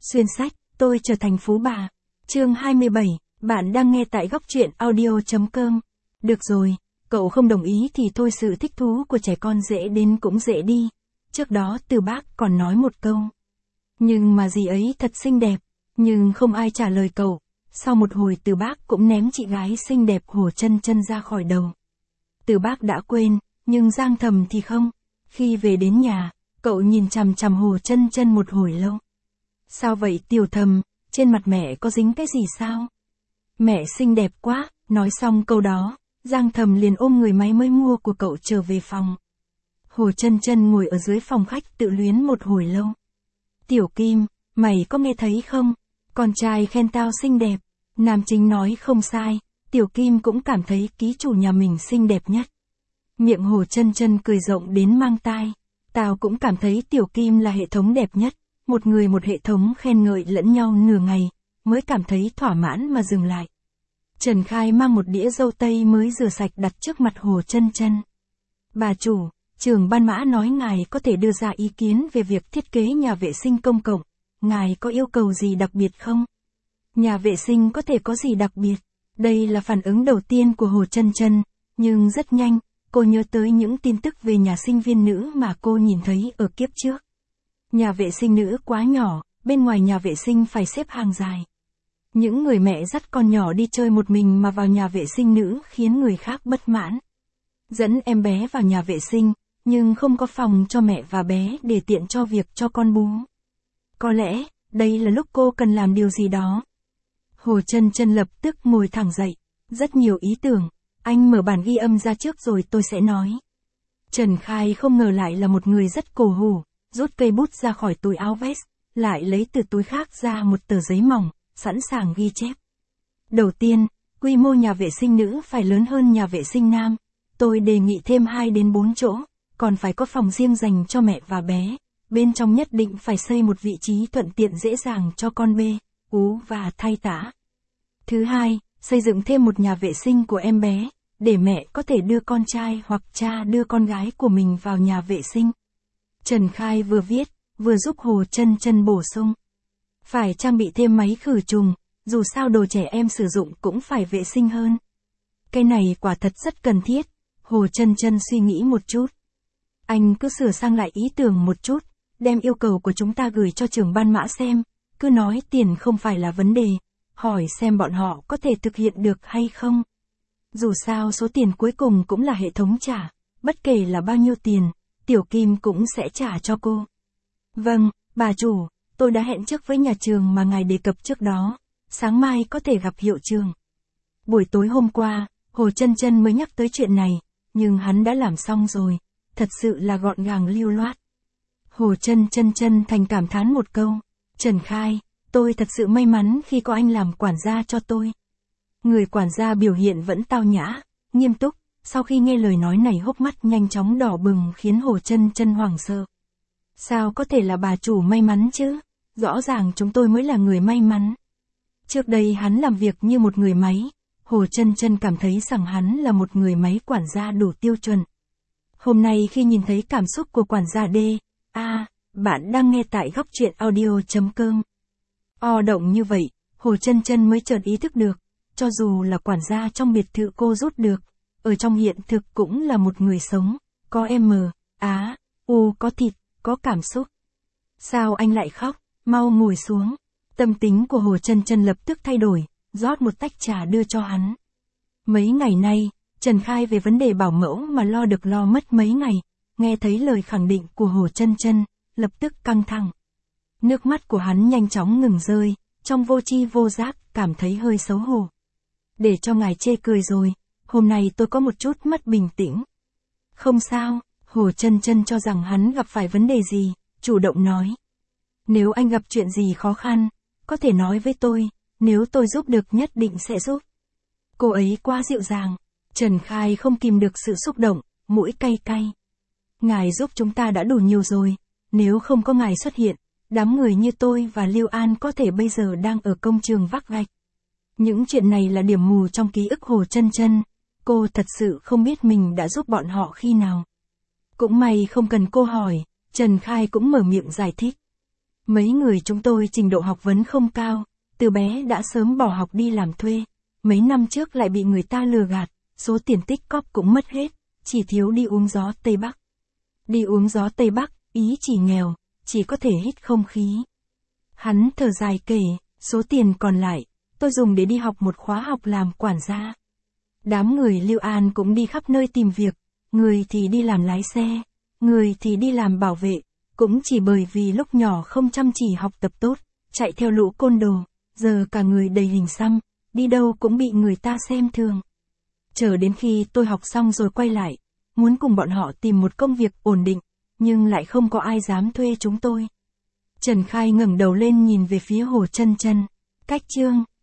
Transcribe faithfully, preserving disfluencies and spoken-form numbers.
Xuyên sách, tôi trở thành phú bà. Chương hai mươi bảy, bạn đang nghe tại góc truyện audio chấm com. Được rồi, cậu không đồng ý thì thôi, sự thích thú của trẻ con dễ đến cũng dễ đi. Trước đó Từ Bác còn nói một câu. Nhưng mà dì ấy thật xinh đẹp, nhưng không ai trả lời cậu. Sau một hồi Từ Bác cũng ném chị gái xinh đẹp Hồ Chân Chân ra khỏi đầu. Từ Bác đã quên, nhưng Giang Thầm thì không. Khi về đến nhà, cậu nhìn chằm chằm Hồ Chân Chân một hồi lâu. Sao vậy Tiểu Thầm, trên mặt mẹ có dính cái gì sao? Mẹ xinh đẹp quá, nói xong câu đó, Giang Thầm liền ôm người máy mới mua của cậu trở về phòng. Hồ Chân Chân ngồi ở dưới phòng khách tự luyến một hồi lâu. Tiểu Kim, mày có nghe thấy không? Con trai khen tao xinh đẹp, nam chính nói không sai, Tiểu Kim cũng cảm thấy ký chủ nhà mình xinh đẹp nhất. Miệng Hồ Chân Chân cười rộng đến mang tai, tao cũng cảm thấy Tiểu Kim là hệ thống đẹp nhất. Một người một hệ thống khen ngợi lẫn nhau nửa ngày, mới cảm thấy thỏa mãn mà dừng lại. Trần Khai mang một đĩa dâu tây mới rửa sạch đặt trước mặt Hồ Chân Chân. Bà chủ, trưởng ban mã nói ngài có thể đưa ra ý kiến về việc thiết kế nhà vệ sinh công cộng, ngài có yêu cầu gì đặc biệt không? Nhà vệ sinh có thể có gì đặc biệt? Đây là phản ứng đầu tiên của Hồ Chân Chân, nhưng rất nhanh, cô nhớ tới những tin tức về nhà sinh viên nữ mà cô nhìn thấy ở kiếp trước. Nhà vệ sinh nữ quá nhỏ, bên ngoài nhà vệ sinh phải xếp hàng dài. Những người mẹ dắt con nhỏ đi chơi một mình mà vào nhà vệ sinh nữ khiến người khác bất mãn. Dẫn em bé vào nhà vệ sinh, nhưng không có phòng cho mẹ và bé để tiện cho việc cho con bú. Có lẽ, đây là lúc cô cần làm điều gì đó. Hồ Chân Chân lập tức ngồi thẳng dậy. Rất nhiều ý tưởng, anh mở bản ghi âm ra trước rồi tôi sẽ nói. Trần Khai không ngờ lại là một người rất cổ hủ. Rút cây bút ra khỏi túi áo vest, lại lấy từ túi khác ra một tờ giấy mỏng, sẵn sàng ghi chép. Đầu tiên, quy mô nhà vệ sinh nữ phải lớn hơn nhà vệ sinh nam. Tôi đề nghị thêm hai đến bốn chỗ, còn phải có phòng riêng dành cho mẹ và bé. Bên trong nhất định phải xây một vị trí thuận tiện dễ dàng cho con bê, ú và thay tã. Thứ hai, xây dựng thêm một nhà vệ sinh của em bé, để mẹ có thể đưa con trai hoặc cha đưa con gái của mình vào nhà vệ sinh. Trần Khai vừa viết, vừa giúp Hồ Chân Chân bổ sung. Phải trang bị thêm máy khử trùng, dù sao đồ trẻ em sử dụng cũng phải vệ sinh hơn. Cái này quả thật rất cần thiết, Hồ Chân Chân suy nghĩ một chút. Anh cứ sửa sang lại ý tưởng một chút, đem yêu cầu của chúng ta gửi cho trưởng ban mã xem, cứ nói tiền không phải là vấn đề, hỏi xem bọn họ có thể thực hiện được hay không. Dù sao số tiền cuối cùng cũng là hệ thống trả, bất kể là bao nhiêu tiền. Tiểu Kim cũng sẽ trả cho cô. Vâng, bà chủ, tôi đã hẹn trước với nhà trường mà ngài đề cập trước đó, sáng mai có thể gặp hiệu trưởng. Buổi tối hôm qua, Hồ Chân Chân mới nhắc tới chuyện này, nhưng hắn đã làm xong rồi, thật sự là gọn gàng lưu loát. Hồ Chân Chân chân thành cảm thán một câu, Trần Khai, tôi thật sự may mắn khi có anh làm quản gia cho tôi. Người quản gia biểu hiện vẫn tao nhã, nghiêm túc. Sau khi nghe lời nói này hốc mắt nhanh chóng đỏ bừng khiến Hồ Chân Chân hoảng sợ. Sao có thể là bà chủ may mắn chứ? Rõ ràng chúng tôi mới là người may mắn. Trước đây hắn làm việc như một người máy, Hồ Chân Chân cảm thấy rằng hắn là một người máy quản gia đủ tiêu chuẩn. Hôm nay khi nhìn thấy cảm xúc của quản gia D, A, bạn đang nghe tại góc truyện audio chấm com. O động như vậy, Hồ Chân Chân mới chợt ý thức được, cho dù là quản gia trong biệt thự cô rút được, ở trong hiện thực cũng là một người sống, có M, Á, U có thịt, có cảm xúc. Sao anh lại khóc, mau ngồi xuống. Tâm tính của Hồ Chân Chân lập tức thay đổi, rót một tách trà đưa cho hắn. Mấy ngày nay, Trần Khai về vấn đề bảo mẫu mà lo được lo mất mấy ngày, nghe thấy lời khẳng định của Hồ Chân Chân, lập tức căng thẳng. Nước mắt của hắn nhanh chóng ngừng rơi, trong vô tri vô giác, cảm thấy hơi xấu hổ. Để cho ngài chê cười rồi. Hôm nay tôi có một chút mất bình tĩnh. Không sao, Hồ Chân Chân cho rằng hắn gặp phải vấn đề gì, chủ động nói. Nếu anh gặp chuyện gì khó khăn, có thể nói với tôi, nếu tôi giúp được nhất định sẽ giúp. Cô ấy quá dịu dàng, Trần Khai không kìm được sự xúc động, mũi cay cay. Ngài giúp chúng ta đã đủ nhiều rồi, nếu không có ngài xuất hiện, đám người như tôi và Lưu An có thể bây giờ đang ở công trường vác gạch. Những chuyện này là điểm mù trong ký ức Hồ Chân Chân. Cô thật sự không biết mình đã giúp bọn họ khi nào. Cũng may không cần cô hỏi, Trần Khai cũng mở miệng giải thích. Mấy người chúng tôi trình độ học vấn không cao, từ bé đã sớm bỏ học đi làm thuê. Mấy năm trước lại bị người ta lừa gạt, số tiền tích cóp cũng mất hết, chỉ thiếu đi uống gió Tây Bắc. Đi uống gió Tây Bắc, ý chỉ nghèo, chỉ có thể hít không khí. Hắn thở dài kể, số tiền còn lại, tôi dùng để đi học một khóa học làm quản gia. Đám người Lưu An cũng đi khắp nơi tìm việc, người thì đi làm lái xe, người thì đi làm bảo vệ, cũng chỉ bởi vì lúc nhỏ không chăm chỉ học tập tốt, chạy theo lũ côn đồ, giờ cả người đầy hình xăm, đi đâu cũng bị người ta xem thường. Chờ đến khi tôi học xong rồi quay lại, muốn cùng bọn họ tìm một công việc ổn định, nhưng lại không có ai dám thuê chúng tôi. Trần Khai ngẩng đầu lên nhìn về phía Hồ Chân Chân. Cách chương